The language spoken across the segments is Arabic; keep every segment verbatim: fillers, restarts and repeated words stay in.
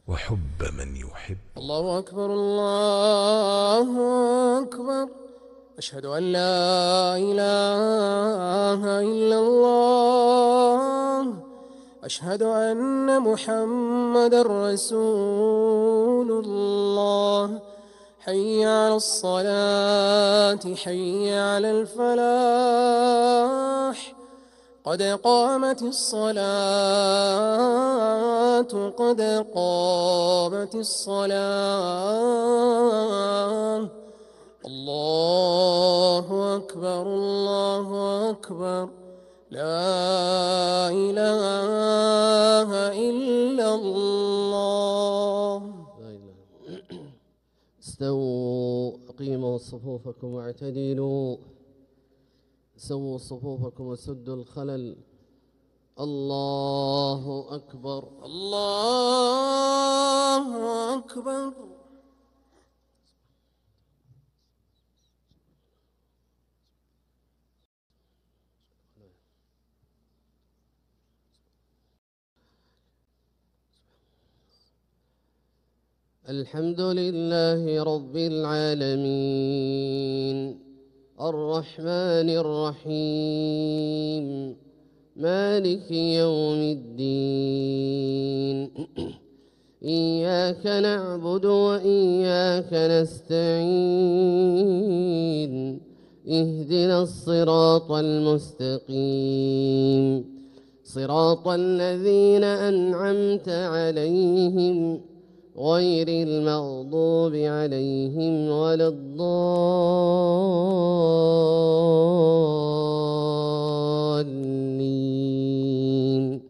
وحب من يحب. الله أكبر الله أكبر، أشهد أن لا إله إلا الله، أشهد أن محمدًا رسول الله. حي على الصلاة، حي على الفلاح، قد قامت الصلاة، قد قامت الصلاة. الله أكبر الله أكبر، لا إله إلا الله. استووا، أقيموا صفوفكم واعتدلوا، سووا صفوفكم وسدوا الخلل. الله أكبر الله أكبر. الحمد لله رب العالمين، الرحمن الرحيم، مالك يوم الدين. إياك نعبد وإياك نستعين، اهدنا الصراط المستقيم، صراط الذين أنعمت عليهم غير المغضوب عليهم ولا الضالين،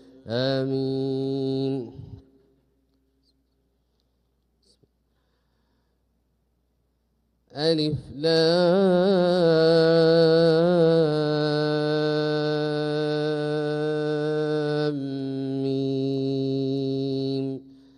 آمين. ألف لام ميم.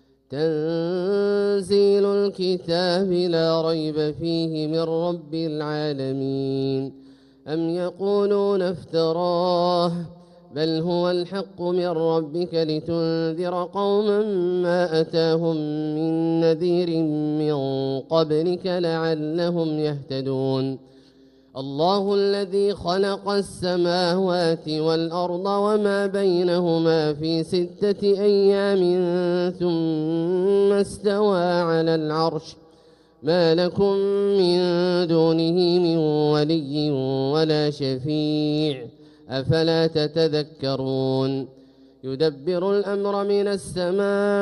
تنزيل الكتاب لا ريب فيه من رب العالمين. أم يقولون افتراه، بل هو الحق من ربك لتنذر قوما ما أتاهم من نذير من قبلك لعلهم يهتدون. الله الذي خلق السماوات والأرض وما بينهما في ستة أيام ثم استوى على العرش، ما لكم من دونه من ولي ولا شفيع، أفلا تتذكرون. يدبر الأمر من السماء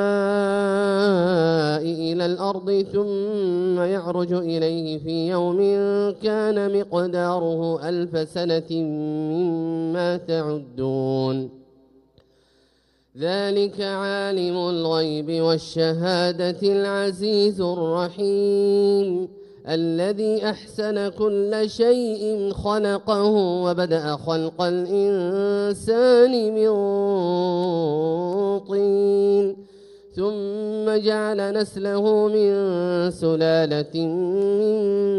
إلى الأرض ثم يعرج إليه في يوم كان مقداره ألف سنة مما تعدون. ذلك عالم الغيب والشهادة العزيز الرحيم، الذي أحسن كل شيء خلقه وبدأ خلق الإنسان من طين، ثم جعل نسله من سلالة من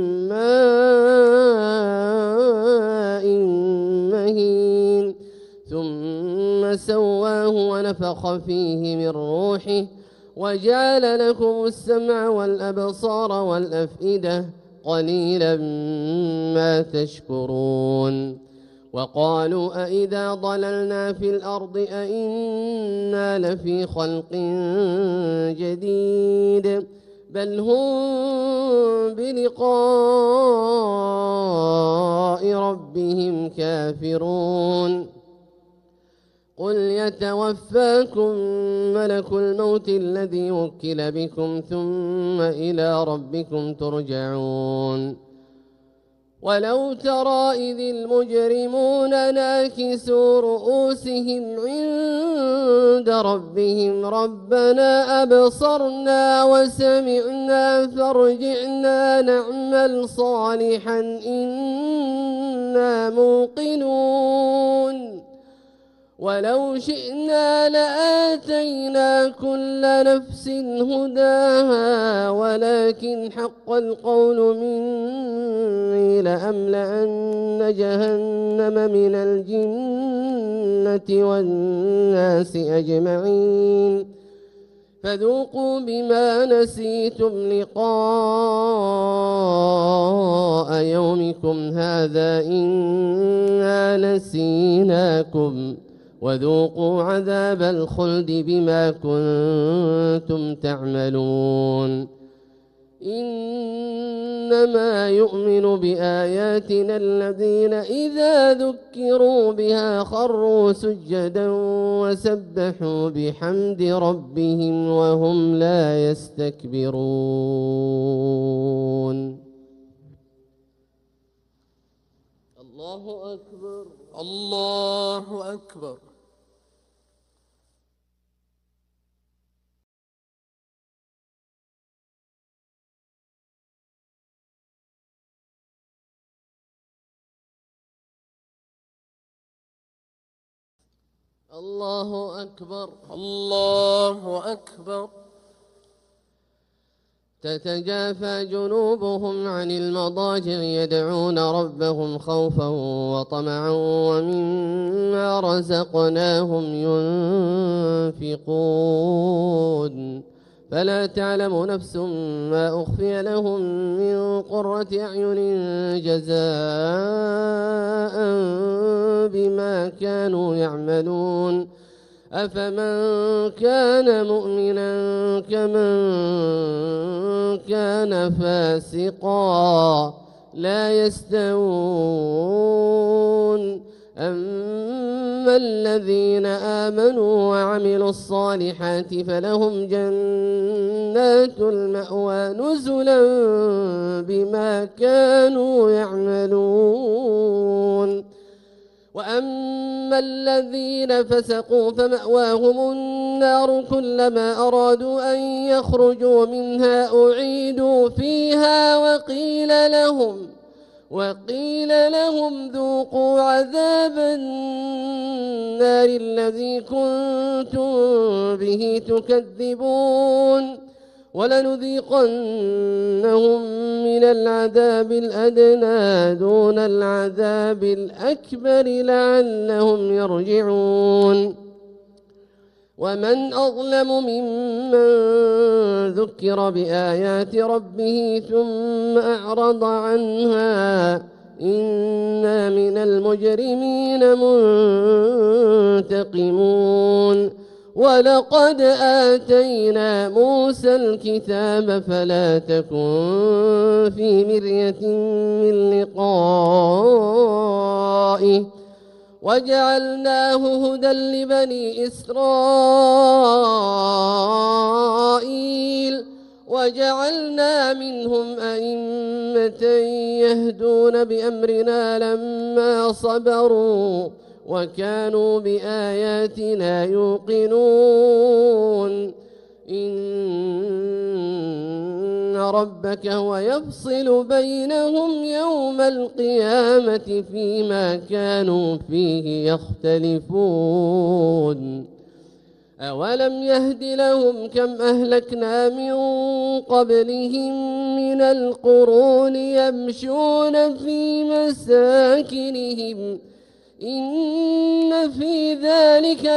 ماء مهين، ثم سواه ونفخ فيه من روحه وجعل لكم السمع والأبصار والأفئدة، قليلا ما تشكرون. وقالوا أئذا ضللنا في الأرض أئنا لفي خلق جديد، بل هم بلقاء ربهم كافرون. قل يتوفاكم ملك الموت الذي وكل بكم ثم إلى ربكم ترجعون. ولو ترى إذ المجرمون ناكسوا رؤوسهم عند ربهم ربنا أبصرنا وسمعنا فارجعنا نعمل صالحا إنا موقنون. ولو شئنا لآتينا كل نفس هداها ولكن حق القول مني لأملأن جهنم من الجنة والناس أجمعين فذوقوا بما نسيتم لقاء يومكم هذا إنا نسيناكم وذوقوا عذاب الخلد بما كنتم تعملون إنما يؤمن بآياتنا الذين إذا ذكروا بها خروا سجدا وسبحوا بحمد ربهم وهم لا يستكبرون. الله أكبر. الله أكبر. الله أكبر. الله أكبر. تتجافى جنوبهم عن المضاجع يدعون ربهم خوفا وطمعا ومما رزقناهم ينفقون فلا تعلم نفس ما أخفي لهم من قرة أعين جزاء بما كانوا يعملون أفمن كان مؤمنا كمن كان فاسقا لا يستوون أما الذين آمنوا وعملوا الصالحات فلهم جنات المأوى نزلا بما كانوا يعملون وأما الذين فسقوا فمأواهم النار كلما أرادوا أن يخرجوا منها أعيدوا فيها وقيل لهم وقيل لهم ذوقوا عذاب النار الذي كنتم به تكذبون ولنذيقنهم من العذاب الأدنى دون العذاب الأكبر لعلهم يرجعون ومن أظلم ممن ذكر بآيات ربه ثم أعرض عنها إنا من المجرمين منتقمون ولقد آتينا موسى الكتاب فلا تكن في مرية من لقائه وجعلناه هدى لبني إسرائيل وجعلنا منهم أئمة يهدون بأمرنا لما صبروا وكانوا بآياتنا يوقنون إن ربك هو يفصل بينهم يوم القيامة فيما كانوا فيه يختلفون أولم يهد لهم كم أهلكنا من قبلهم من القرون يمشون في مساكنهم إن في ذلك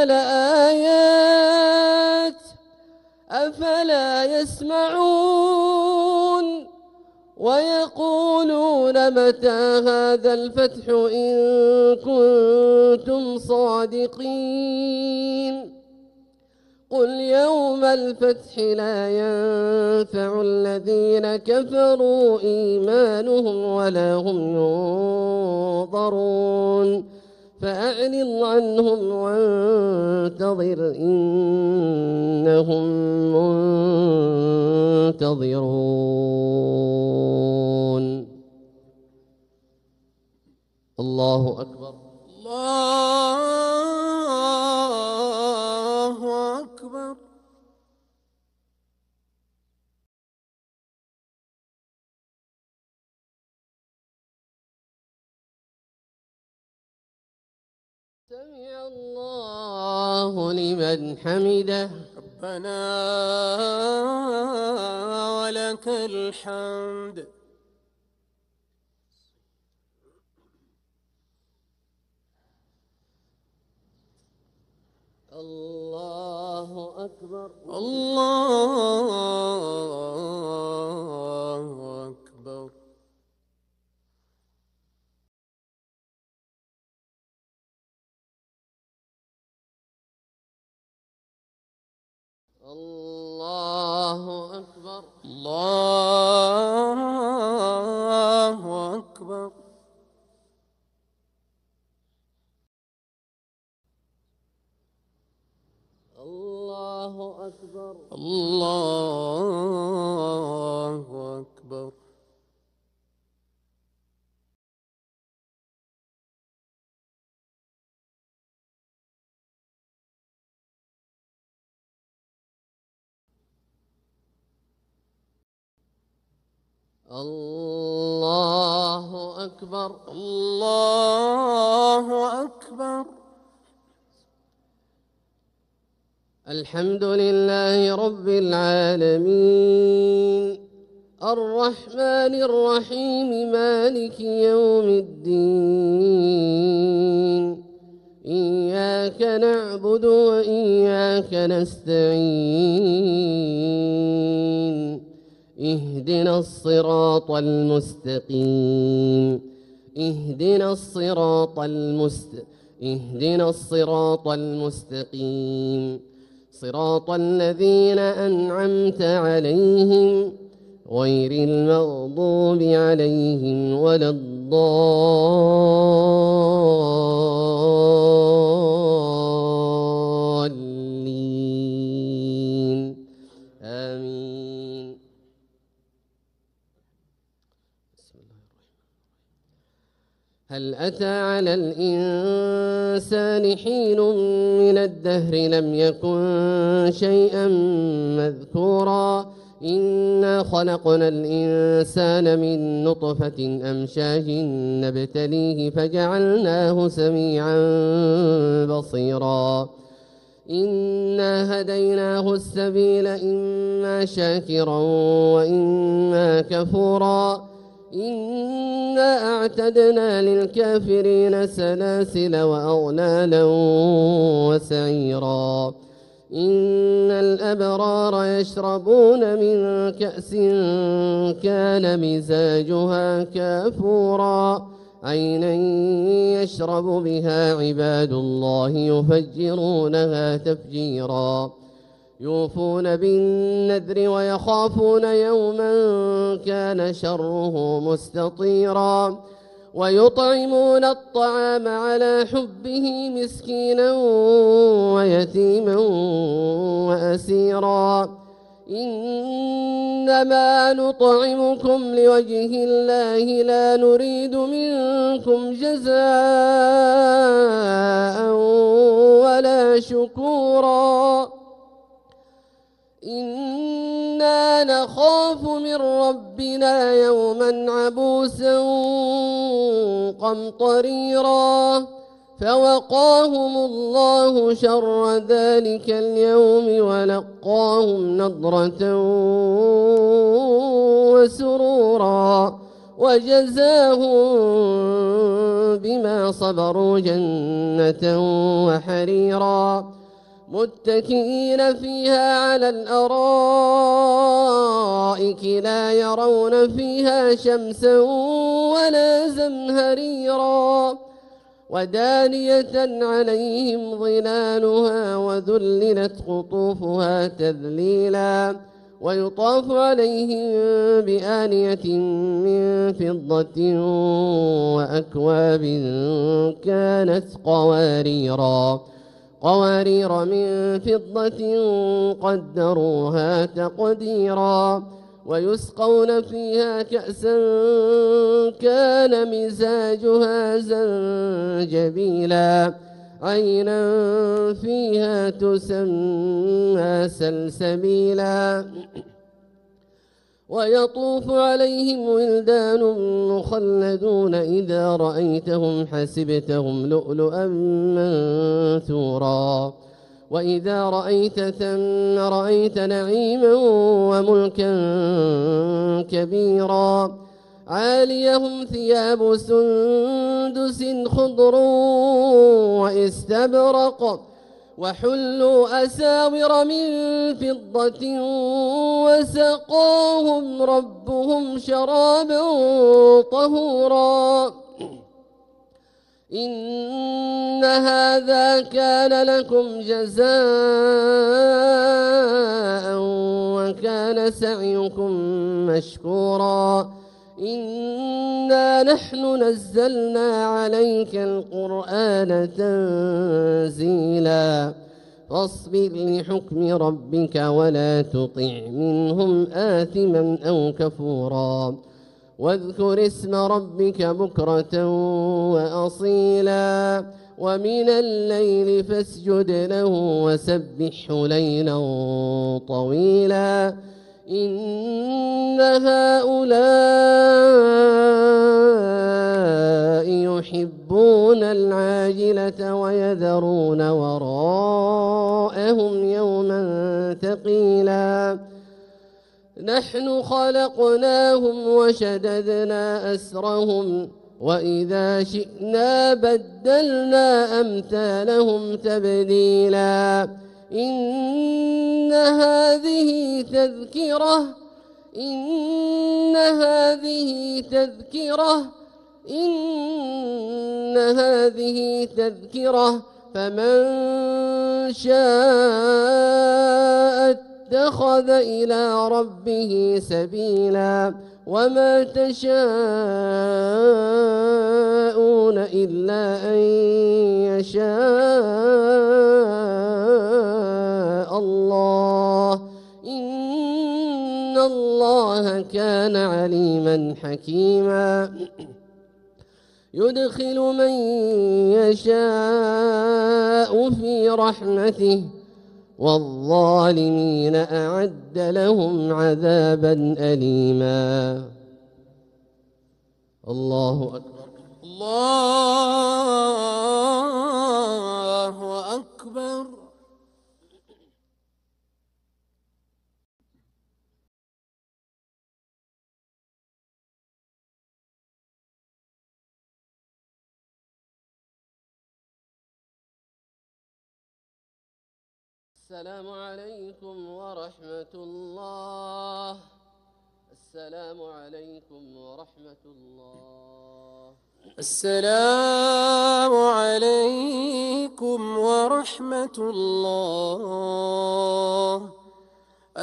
لآيات أفلا يسمعون ويقولون متى هذا الفتح إن كنتم صادقين قل يوم الفتح لا ينفع الذين كفروا إيمانهم ولا هم ينظرون فأعرض عنهم وانتظر إنهم منتظرون. الله أكبر. الله أكبر. سمع الله لمن حمده ربنا ولك الحمد. الله أكبر. الله أكبر. الله أكبر. الله أكبر. الله أكبر. الله أكبر. الله أكبر. الله أكبر. الحمد لله رب العالمين الرحمن الرحيم مالك يوم الدين إياك نعبد وإياك نستعين اهدنا الصراط المستقيم اهدنا الصراط المست اهدنا الصراط المستقيم صراط الذين أنعمت عليهم غير المغضوب عليهم ولا الضالين آمين. هل أتى على الإنسان حين من الدهر لم يكن شيئا مذكورا إنا خلقنا الإنسان من نطفة أمشاج نبتليه فجعلناه سميعا بصيرا إنا هديناه السبيل إما شاكرا وإما كفورا إنا أعتدنا للكافرين سلاسل وأغلالا وسعيرا إن الأبرار يشربون من كأس كان مزاجها كافورا عينا يشرب بها عباد الله يفجرونها تفجيرا يوفون بالنذر ويخافون يوما كان شره مستطيرا ويطعمون الطعام على حبه مسكينا ويتيما وأسيرا إنما نطعمكم لوجه الله لا نريد منكم جزاء ولا شكورا إنا نخاف من ربنا يوما عبوسا قمطريرا فوقاهم الله شر ذلك اليوم ولقاهم نضرة وسرورا وجزاهم بما صبروا جنة وحريرا متكئين فيها على الأرائك لا يرون فيها شمسا ولا زمهريرا ودانية عليهم ظلالها وذللت قطوفها تذليلا ويطاف عليهم بآنية من فضة وأكواب كانت قواريرا قوارير من فضة قدروها تقديرا ويسقون فيها كأسا كان مزاجها زنجبيلا عينا فيها تسمى سلسبيلا ويطوف عليهم ولدان مخلدون إذا رأيتهم حسبتهم لؤلؤا منثورا وإذا رأيت ثم رأيت نعيما وملكا كبيرا عاليهم ثياب سندس خضر واستبرق وحلوا أساور من فضة وسقاهم ربهم شرابا طهورا إن هذا كان لكم جزاء وكان سعيكم مشكورا إنا نحن نزلنا عليك القرآن تنزيلا فاصبر لحكم ربك ولا تطع منهم آثما أو كفورا واذكر اسم ربك بكرة وأصيلا ومن الليل فاسجد له وسبحه ليلا طويلا إن هؤلاء يحبون العاجلة ويذرون وراءهم يوما ثقيلا نحن خلقناهم وشددنا أسرهم وإذا شئنا بدلنا أمثالهم تبديلا إن هذه تذكرة إن هذه تذكرة إن هذه تذكرة فمن شاء اتخذ إلى ربه سبيلا وما تشاءون إلا أن يشاء الله إن الله كان عليما حكيما يدخل من يشاء في رحمته والظالمين أعد لهم عذابا أليما الله أكبر الله أكبر السلام عليكم ورحمة الله السلام عليكم ورحمة الله السلام عليكم ورحمة الله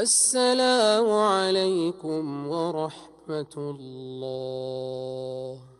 السلام عليكم ورحمة الله